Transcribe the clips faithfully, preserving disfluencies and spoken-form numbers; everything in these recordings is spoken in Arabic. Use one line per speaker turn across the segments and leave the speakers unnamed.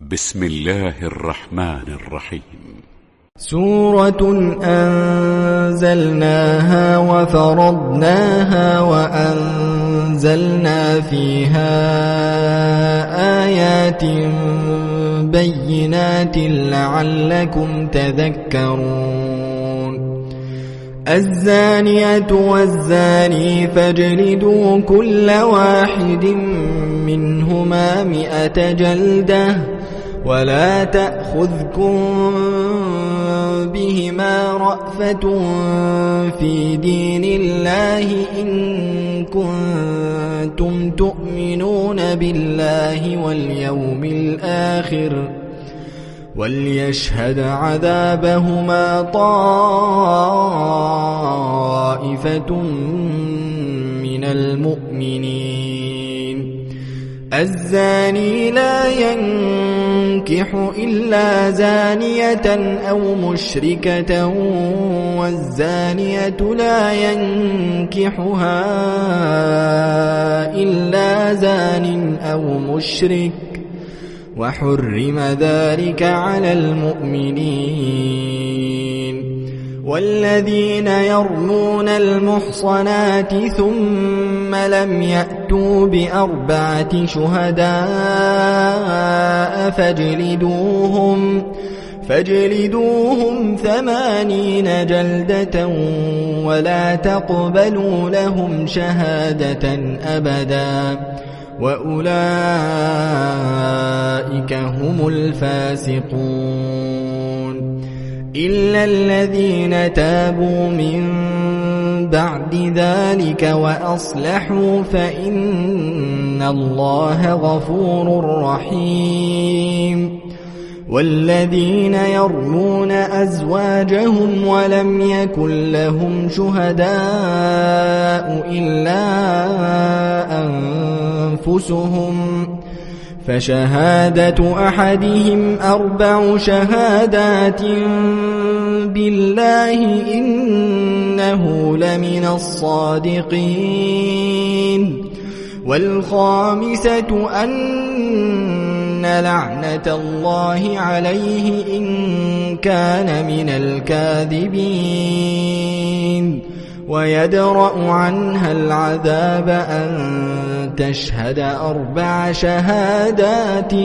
بسم الله الرحمن الرحيم.
سورة أنزلناها وفرضناها وأنزلنا فيها آيات بينات لعلكم تذكرون. الزانية والزاني فاجلدوا كل واحد منهما مئة جلدة ولا تأخذكم بهما رأفة في دين الله إن كنتم تؤمنون بالله واليوم الآخر وليشهد عذابهما طائفة من المؤمنين. الزاني لا ينكح إلا زانية أو مشركة والزانية لا ينكحها إلا زان أو مشرك وحرم ذلك على المؤمنين. والذين يرمون المحصنات ثم لم يأتوا بأربعة شهداء فاجلدوهم فاجلدوهم ثمانين جلدة ولا تقبلوا لهم شهادة أبدا وأولئك هم الفاسقون. إلا الذين تابوا من بعد ذلك وأصلحوا فإن الله غفور رحيم. والذين يرمون أزواجهم ولم يكن لهم شهداء إلا أنفسهم فشهادة أحدهم أربع شهادات بالله إنه لمن الصادقين. والخامسة أن لعنة الله عليه إن كان من الكاذبين. ويدرأ عنها العذاب أن تشهد أربع شهادات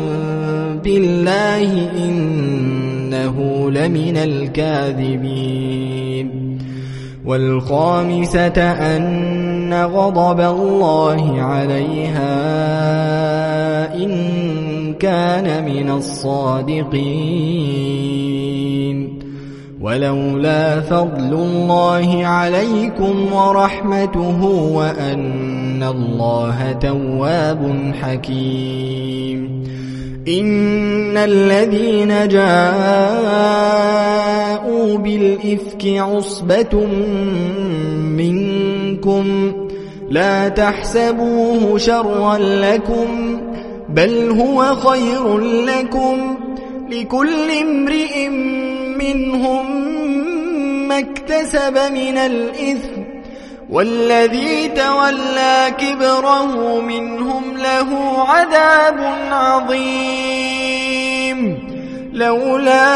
بالله إنه لمن الكاذبين. والخامسة أن غضب الله عليها إن كان من الصادقين. ولولا فضل الله عليكم ورحمته وأن الله تواب حكيم. إن الذين جاءوا بالإفك عصبة منكم لا تحسبوه شرا لكم بل هو خير لكم لكل امرئ منهم ما اكتسب من الإثم والذي تولى كبره منهم له عذاب عظيم. لولا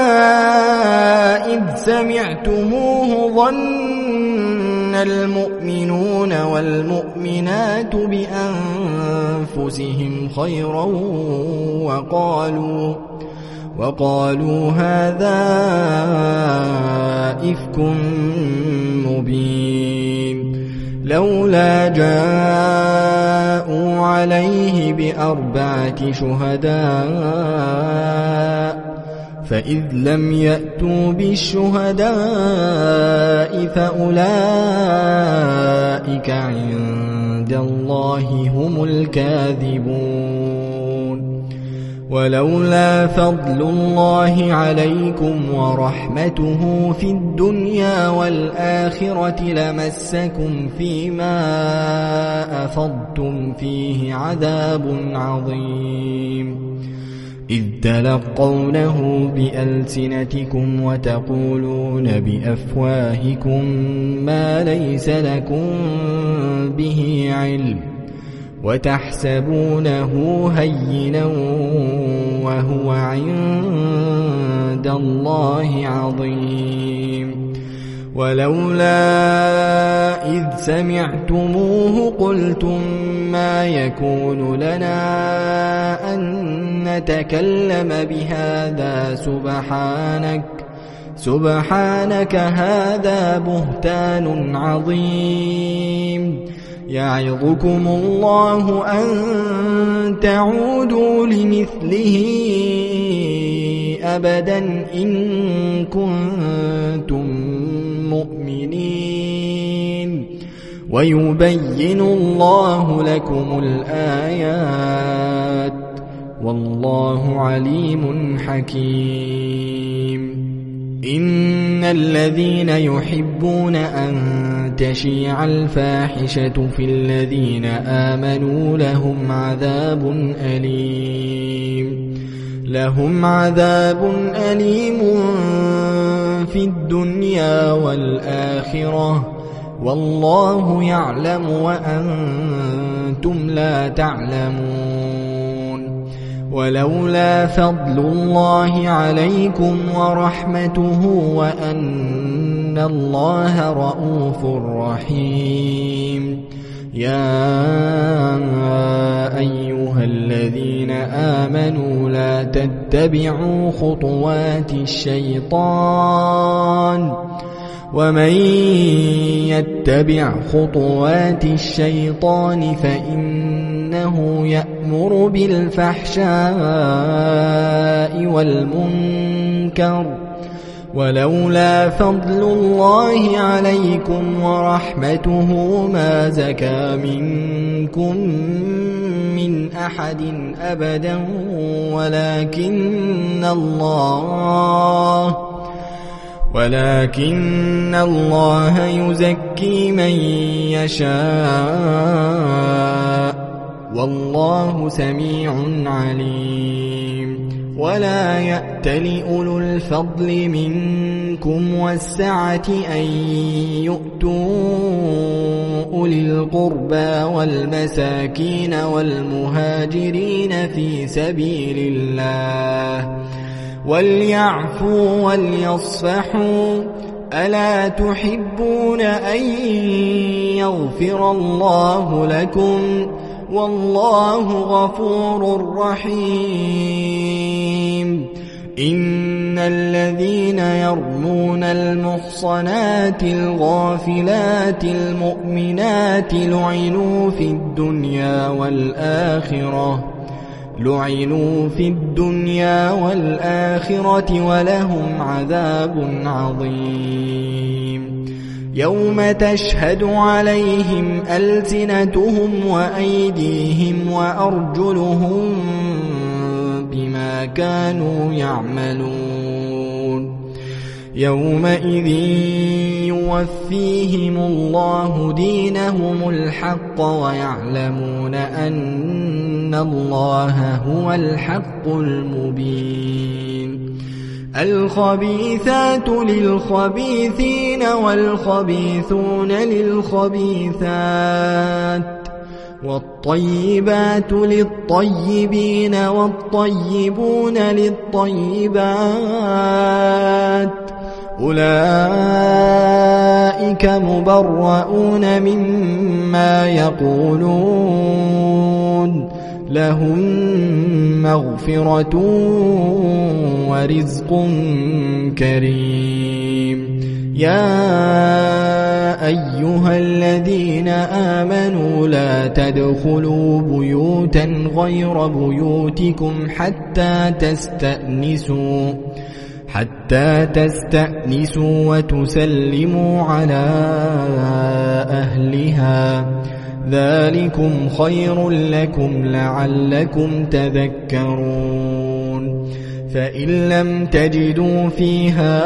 إذ سمعتموه ظن المؤمنون والمؤمنات بأنفسهم خيرا وقالوا وقالوا هذا إفك مبين. لولا جاءوا عليه بأربعة شهداء فإذ لم يأتوا بالشهداء فأولئك عند الله هم الكاذبون. ولولا فضل الله عليكم ورحمته في الدنيا والآخرة لمسكم فيما أفضتم فيه عذاب عظيم. إذ تلقونه بألسنتكم وتقولون بأفواهكم ما ليس لكم به علم وتحسبونه هينا وهو عند الله عظيم ولولا إذ سمعتموه قلتم ما يكون لنا أن نتكلم بهذا سبحانك سبحانك هذا بهتان عظيم يعظكم الله أن تعودوا لمثله أبدا إن كنتم مؤمنين ويبين الله لكم الآيات والله عليم حكيم إن الذين يحبون أن تشيع الفاحشة في الذين آمنوا لهم عذاب أليم لهم عذاب أليم في الدنيا والآخرة والله يعلم وأنتم لا تعلمون ولولا فضل الله عليكم ورحمته وأن الله رؤوف رحيم يا أيها الذين آمنوا لا تتبعوا خطوات الشيطان ومن يتبع خطوات الشيطان فإنه يأمر بالفحشاء والمنكر ولولا فضل الله عليكم ورحمته ما زكى منكم من أحد أبدا ولكن الله ولكن الله يزكي من يشاء والله سميع عليم ولا يأتل أولو الفضل منكم والسعة أن يؤتوا أولي القربى والمساكين والمهاجرين في سبيل الله وليعفوا وليصفحوا ألا تحبون أن يغفر الله لكم والله غفور رحيم إن الذين يرمون المحصنات الغافلات المؤمنات لعنوا في الدنيا والآخرة لعنوا في الدنيا والآخرة ولهم عذاب عظيم يوم تشهد عليهم ألسنتهم وأيديهم وأرجلهم بما كانوا يعملون يومئذ يوفيهم الله دينهم الحق ويعلمون أن الله هو الحق المبين الخبيثات للخبيثين والخبيثون للخبيثات والطيبات للطيبين والطيبون للطيبات أولئك مبرؤون مما يقولون لهم مغفرة ورزق كريم يا أيها الذين آمنوا لا تدخلوا بيوتا غير بيوتكم حتى تستأنسوا حتى تستأنسوا وتسلموا على أهلها ذلكم خير لكم لعلكم تذكرون فإن لم تجدوا فيها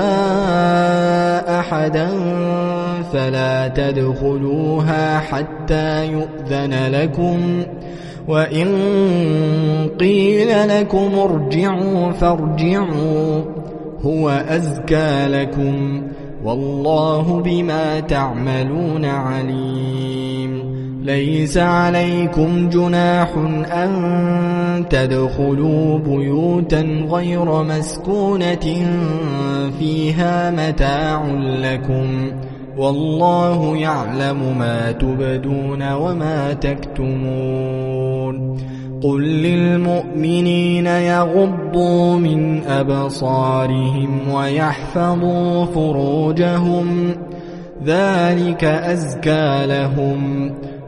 أحدا فلا تدخلوها حتى يؤذن لكم وإن قيل لكم ارجعوا فارجعوا هو أزكى لكم والله بما تعملون عليم ليس عليكم جناح أن تدخلوا بيوتا غير مسكونة فيها متاع لكم والله يعلم ما تبدون وما تكتمون قل للمؤمنين يغضوا من أبصارهم ويحفظوا فروجهم ذلك أزكى لهم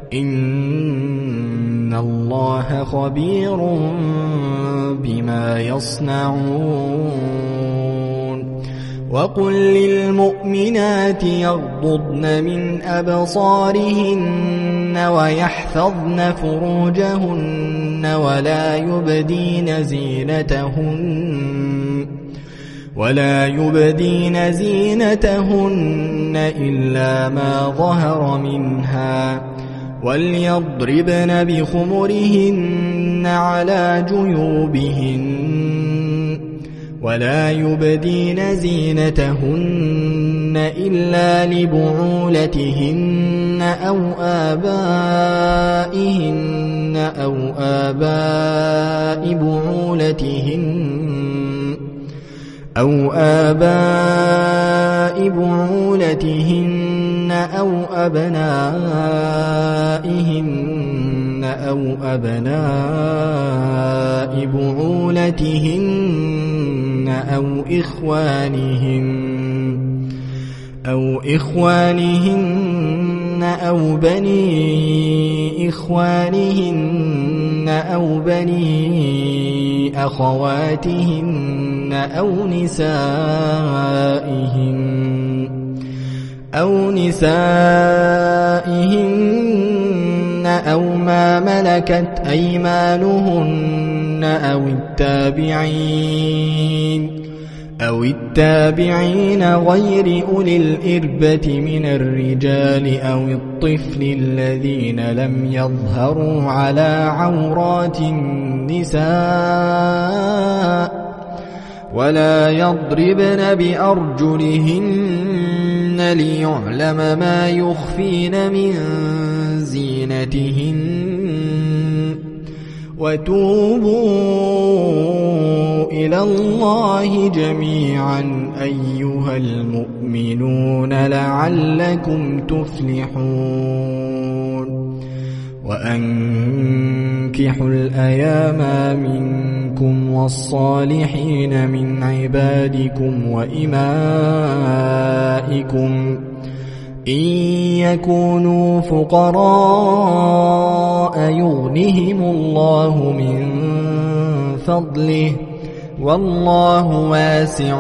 إن الله خبير بما يصنعون وقل للمؤمنات يغضضن من أبصارهن ويحفظن فروجهن ولا يبدين زينتهن ولا يبدين زينتهن إلا ما ظهر منها وليضربن بخمرهن على جيوبهن ولا يبدين زينتهن إلا لبعولتهن أو آبائهن أو آباء بعولتهن أو آباء بعولتهن أو أبنائهن أو أبناء بعولتهن أو إخوانهن أو إخوانهن أو بني إخوانهن أو بني أخواتهن أو نسائهن أو نسائهن أو ما ملكت أيمانهن أو التابعين أو التابعين غير أولي الإربة من الرجال أو الطفل الذين لم يظهروا على عورات النساء ولا يضربن بأرجلهن ليعلم ما يخفين من زينتهن وتوبوا إلى الله جميعا أيها المؤمنون لعلكم تفلحون وأنكحوا الأيام منكم والصالحين من عبادكم وإمائكم إن يكونوا فقراء يغنهم الله من فضله والله واسع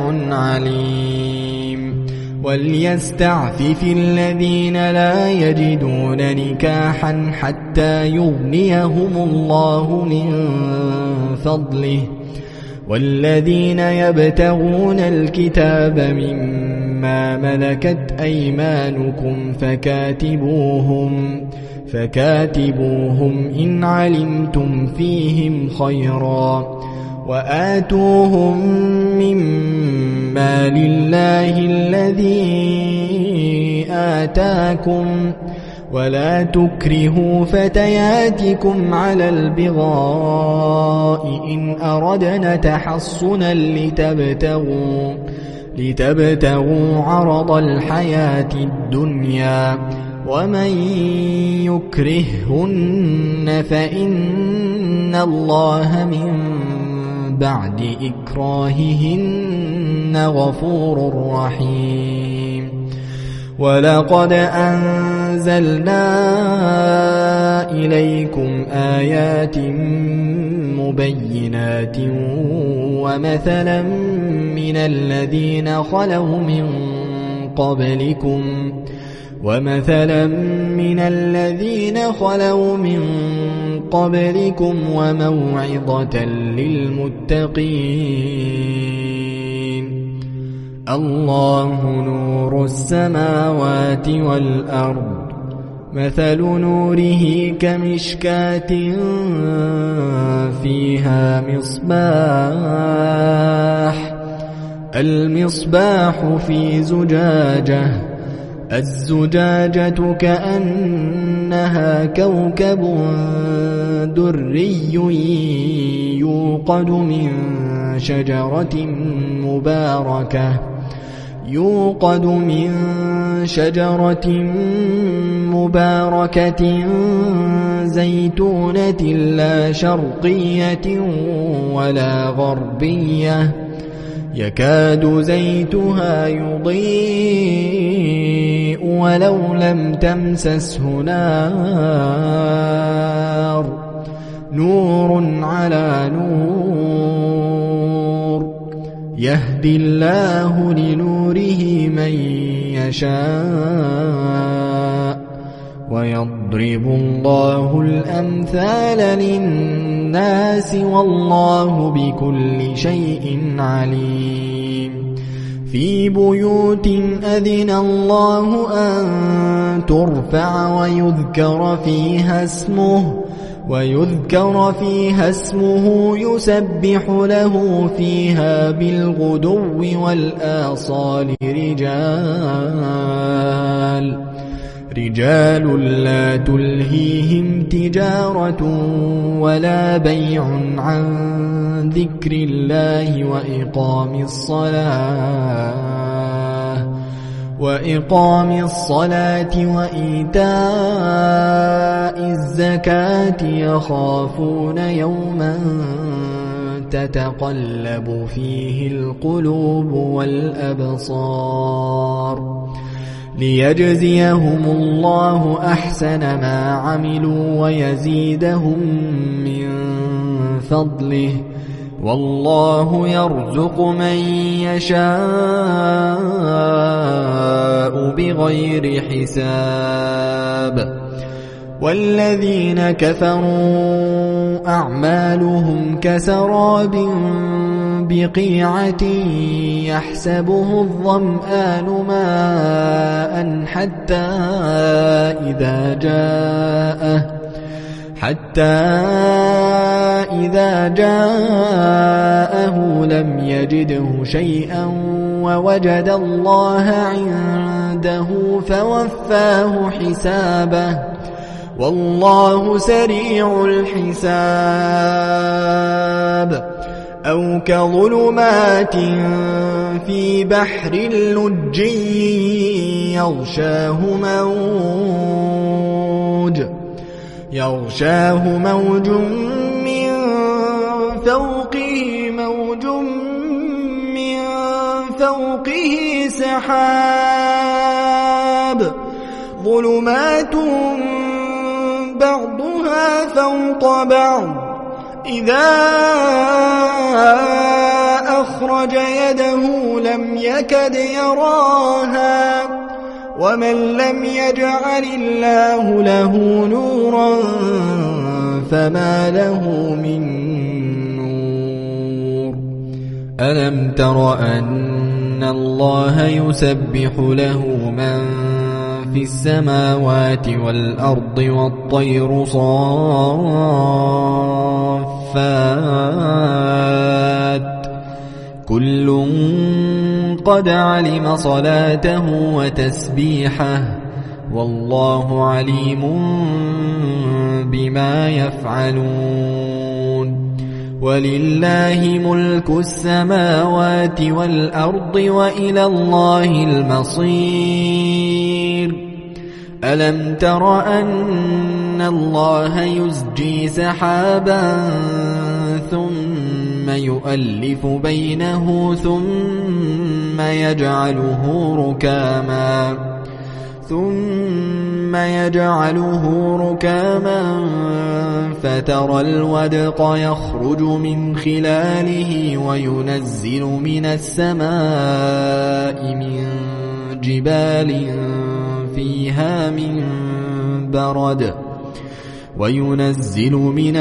عليم وليستعفف الذين لا يجدون نكاحا حتى يغنيهم الله من فضله والذين يبتغون الكتاب مما ملكت أيمانكم فكاتبوهم فكاتبوهم إن علمتم فيهم خيرا وآتوهم مما لله الذي آتاكم ولا تكرهوا فتياتكم على البغاء إن أردنا تحصنا لتبتغوا لتبتغوا عرض الحياة الدنيا ومن يكرههن فإن الله من بعد إكراههن غفور رحيم ولقد أنزلنا إليكم آيات مبينات ومثلا من الذين خلوا من قبلكم ومثلا من الذين خلوا من قبلكم وموعظة للمتقين الله نور السماوات والأرض مثل نوره كمشكاة فيها مصباح المصباح في زجاجة الزجاجة كأنها كوكب دري يوقد من شجرة مباركة يوقد من شجرة مباركة زيتونة لا شرقية ولا غربية يكاد زيتها يضيء ولو لم تمسسه نار نور على نور يهدي الله لنوره من يشاء ويضرب الله الأمثال للناس والله بكل شيء عليم في بيوت أذن الله أن ترفع ويذكر فيها اسمه ويذكر فيها اسمه يسبح له فيها بالغدو والآصال رجال رجال لا تلهيهم تجارة ولا بيع عن ذكر الله وإقام الصلاة وإقام الصلاة وإيتاء الزكاة يخافون يوما تتقلب فيه القلوب والأبصار ليجزيهم الله أحسن ما عملوا ويزيدهم من فضله والله يرزق من يشاء بغير حساب والذين كفروا أعمالهم كسراب بقيعة يحسبه الظمآن ماء حتى إذا جاءه حتى إذا جاءه لم يجده شيئا ووجد الله عنده فوفاه حسابه والله سريع الحساب أو كظلمات في بحر لجي يغشاه موج يغشاه موج من فوقه موج من فوقه سحاب ظلمات بعضها فوق بعض إذا أخرج يده لم يكد يراها ومن لم يجعل الله له نورا فما له من نور ألم تر أن الله يسبح له من في السماوات والأرض والطير صافات كل قد علم صلاته وتسبيحه والله عليم بما يفعلون ولله ملك السماوات والأرض وإلى الله المصير ألم تر أن الله يزجي سحابا ثم يؤلف بينه ثم يجعله ركاما ثم يجعله ركاما فترى الودق يخرج من خلاله وينزل من السماء من جبال فيها من برد وينزل من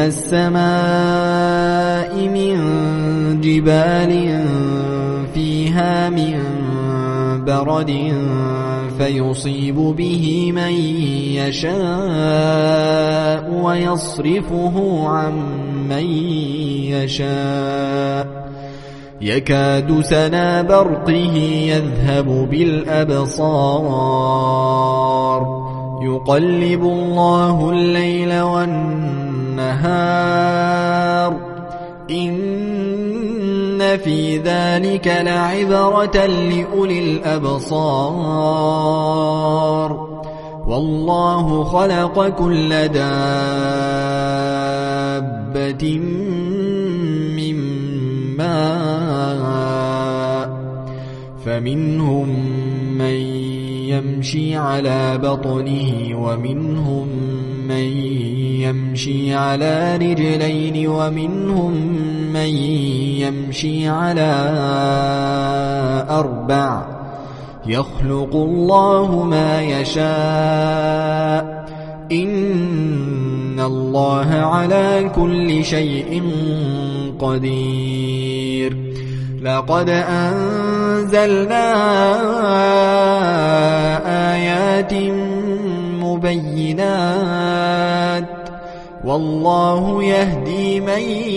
السماء من جبال فيها من برد فيصيب به من يشاء ويصرفه عن من يشاء يكاد سنا برقه يذهب بالأبصار يقلب الله الليل والنهار إن في ذلك لعبرة لأولي الأبصار والله خلق كل دابة من ماء فمنهم من يمشي على بطنه ومنهم من يمشي على رجلين ومنهم من يمشي على أربع يخلق الله ما يشاء إن الله على كل شيء قدير لقد أنزلنا آيات مبينات والله يهدي من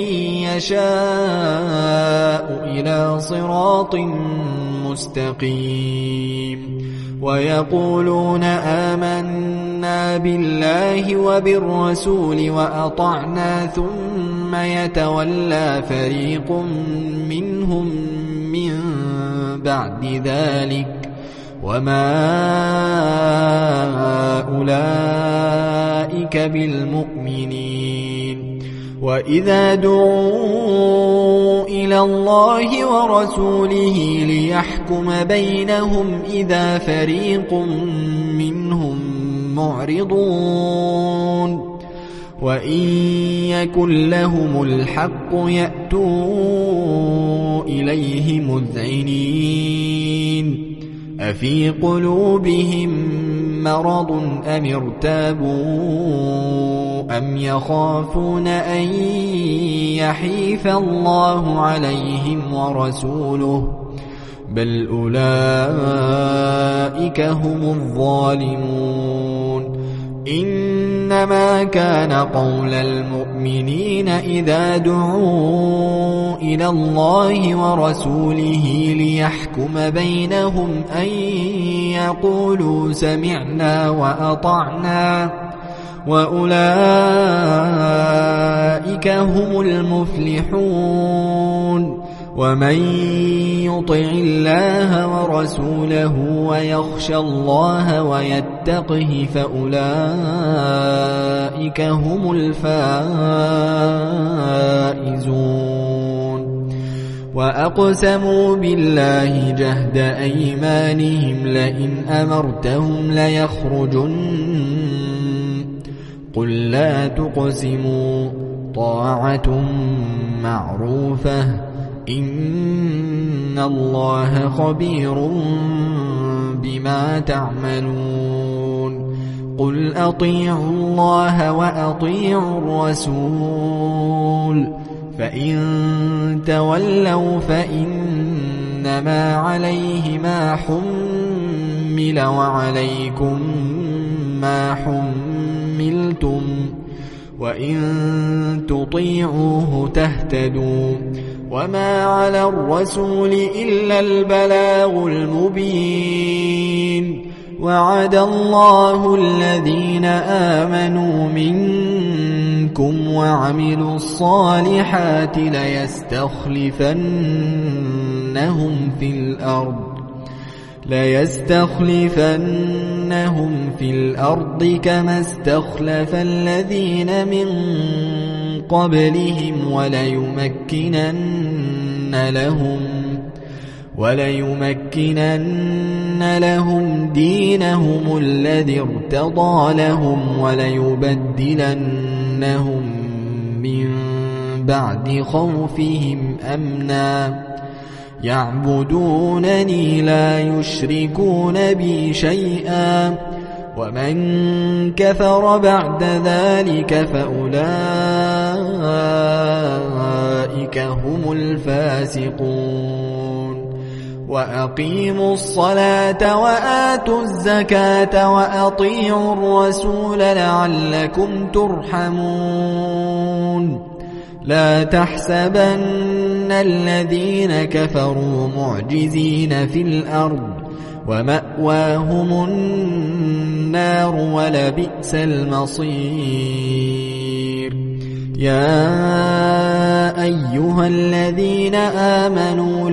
يشاء إلى صراط مستقيم ويقولون آمنا بالله وبالرسول وأطعنا ثم يتولى فريق منهم من بعد ذلك وما أولئك بالمؤمنين وإذا دعوا إلى الله ورسوله ليحكم بينهم إذا فريق منهم معرضون وإن يكن لهم الحق يأتوا إليه مذعنين أفي قلوبهم مرض أم ارتابوا أم يخافون أن يحيف الله عليهم ورسوله بل أولئك هم الظالمون إنما كان قول المؤمنين إذا دعوا إلى الله ورسوله ليحكم بينهم أن يقولوا سمعنا وأطعنا وأولئك هم المفلحون ومن يطع الله ورسوله ويخشى الله ويتقه فأولئك هم الفائزون وأقسموا بالله جهد أيمانهم لئن أمرتهم ليخرجن قل لا تقسموا طاعة معروفة إن الله خبير بما تعملون قل أطيعوا الله وأطيعوا الرسول فإن تولوا فإنما عليه ما حمل وعليكم ما حملتم وإن تطيعوه تهتدوا وما على الرسول إلا البلاغ المبين وعد الله الذين آمنوا منكم وعملوا الصالحات ليستخلفنهم في الأرض ليستخلفنهم في الأرض كما استخلف الذين من قبلهم وليمكنن لهم وليمكنن لهم دينهم الذي ارتضى لهم وليبدلنهم من بعد خوفهم أمنا يعبدونني لا يشركون بي شيئا ومن كفر بعد ذلك فأولئك هم الفاسقون وأقيموا الصلاة وآتوا الزكاة وأطيعوا الرسول لعلكم ترحمون لا تحسبن الذين كفروا معجزين في الأرض ومأواهم النار ولبئس المصير يا أيها الذين آمنوا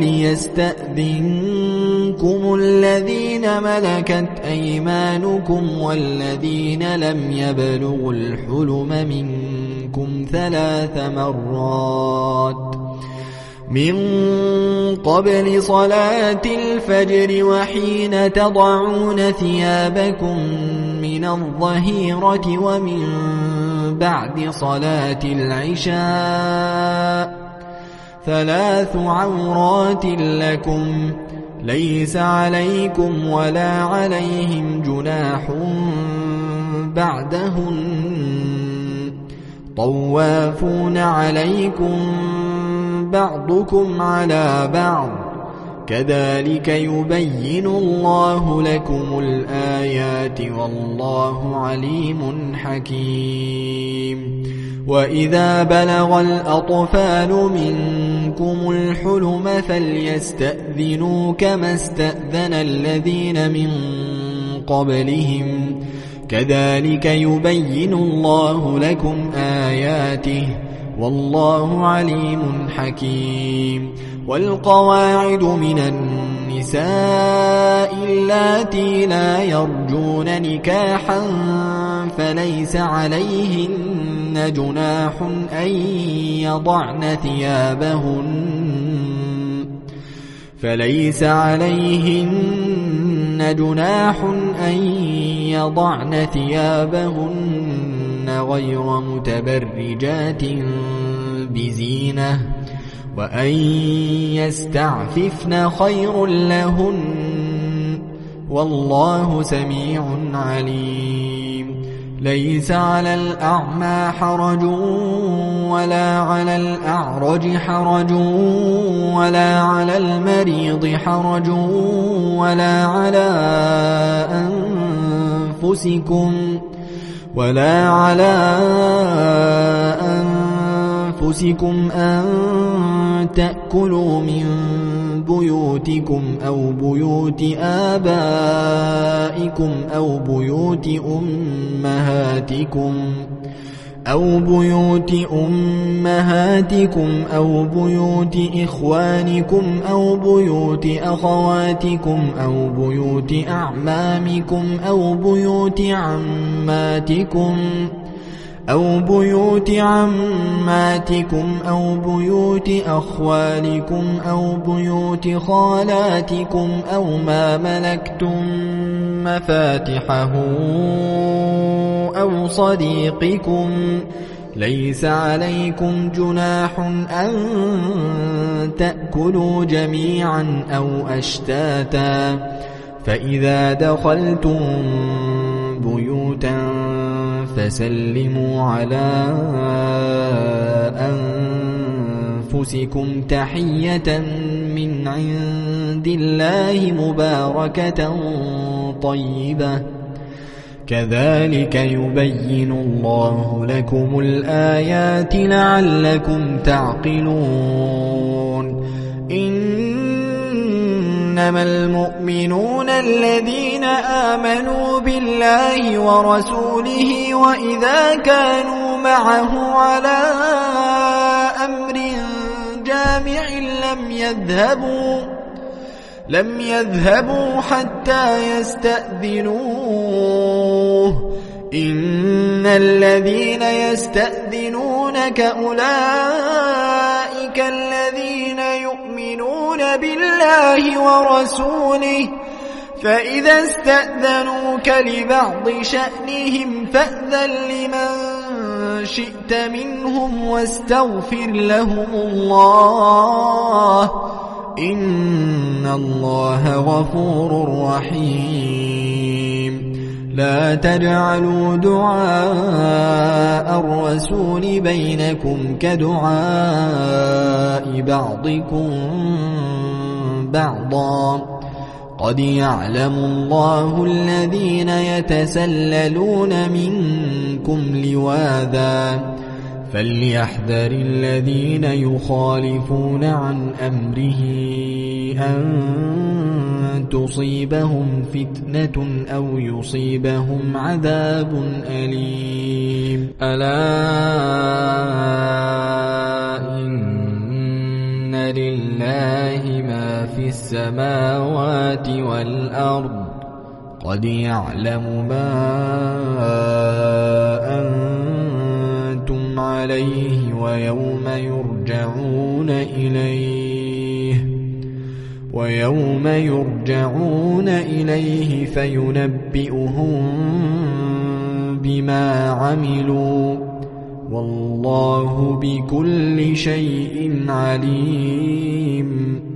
ليستأذنكم الذين ملكت أيمانكم والذين لم يبلغوا الحلم منكم ثلاث مرات من قبل صلاة الفجر وحين تضعون ثيابكم من الظهيرة ومن بعد صلاة العشاء ثلاث عورات لكم ليس عليكم ولا عليهم جناح بعدهن طوافون عليكم بعضكم على بعض كذلك يبين الله لكم الآيات والله عليم حكيم وإذا بلغ الأطفال منكم الحلم فليستأذنوا كما استأذن الذين من قبلهم كذلك يبين الله لكم آياته والله عليم حكيم والقواعد من النساء اللاتي لا يرجون نكاحا فليس عليهن جناح أن يضعن ثيابهن فليس عليهن جناح أن يضعن ثيابهن غير متبرجات بزينة وأن يستعففن خير لهن والله سميع عليم ليس على الأعمى حرج ولا على الأعرج حرج ولا على المريض حرج ولا على أنفسكم ولا على أنفسكم أن تأكلوا من بيوتكم أو بيوت آبائكم أو بيوت أمهاتكم أو بيوت أمهاتكم أو بيوت إخوانكم أو بيوت أخواتكم أو بيوت أعمامكم أو بيوت عماتكم أو بيوت عماتكم أو بيوت أخوالكم أو بيوت خالاتكم أو ما ملكتم مفاتحه أو صديقكم ليس عليكم جناح أن تأكلوا جميعا أو أشتاتا فإذا دخلتم بيوتا فسلموا على أنفسكم تحية من عند الله مباركة طيبة كذلك يبين الله لكم الآيات لعلكم تعقلون إنما المؤمنون الذين آمنوا بالله ورسوله وإذا كانوا معه على أمر جامع لم يذهبوا لم يذهبوا حتى يستأذنوه إن الذين يستأذنونك أولئك الذين يؤمنون بالله ورسوله فإذا استأذنوك لبعض شأنهم فأذن لمن شئت منهم واستغفر لهم الله إن الله غفور رحيم لا تجعلوا دعاء الرسول بينكم كدعاء بعضكم بعضا قد يعلم الله الذين يتسللون منكم لواذا فليحذر الذين يخالفون عن أمره أن تصيبهم فتنة أو يصيبهم عذاب أليم. ألا إن لله ما في السماوات والأرض قد يعلم ما أنتم عليه ويوم يرجعون إليه ويوم يرجعون إليه فينبئهم بما عملوا والله بكل شيء عليم.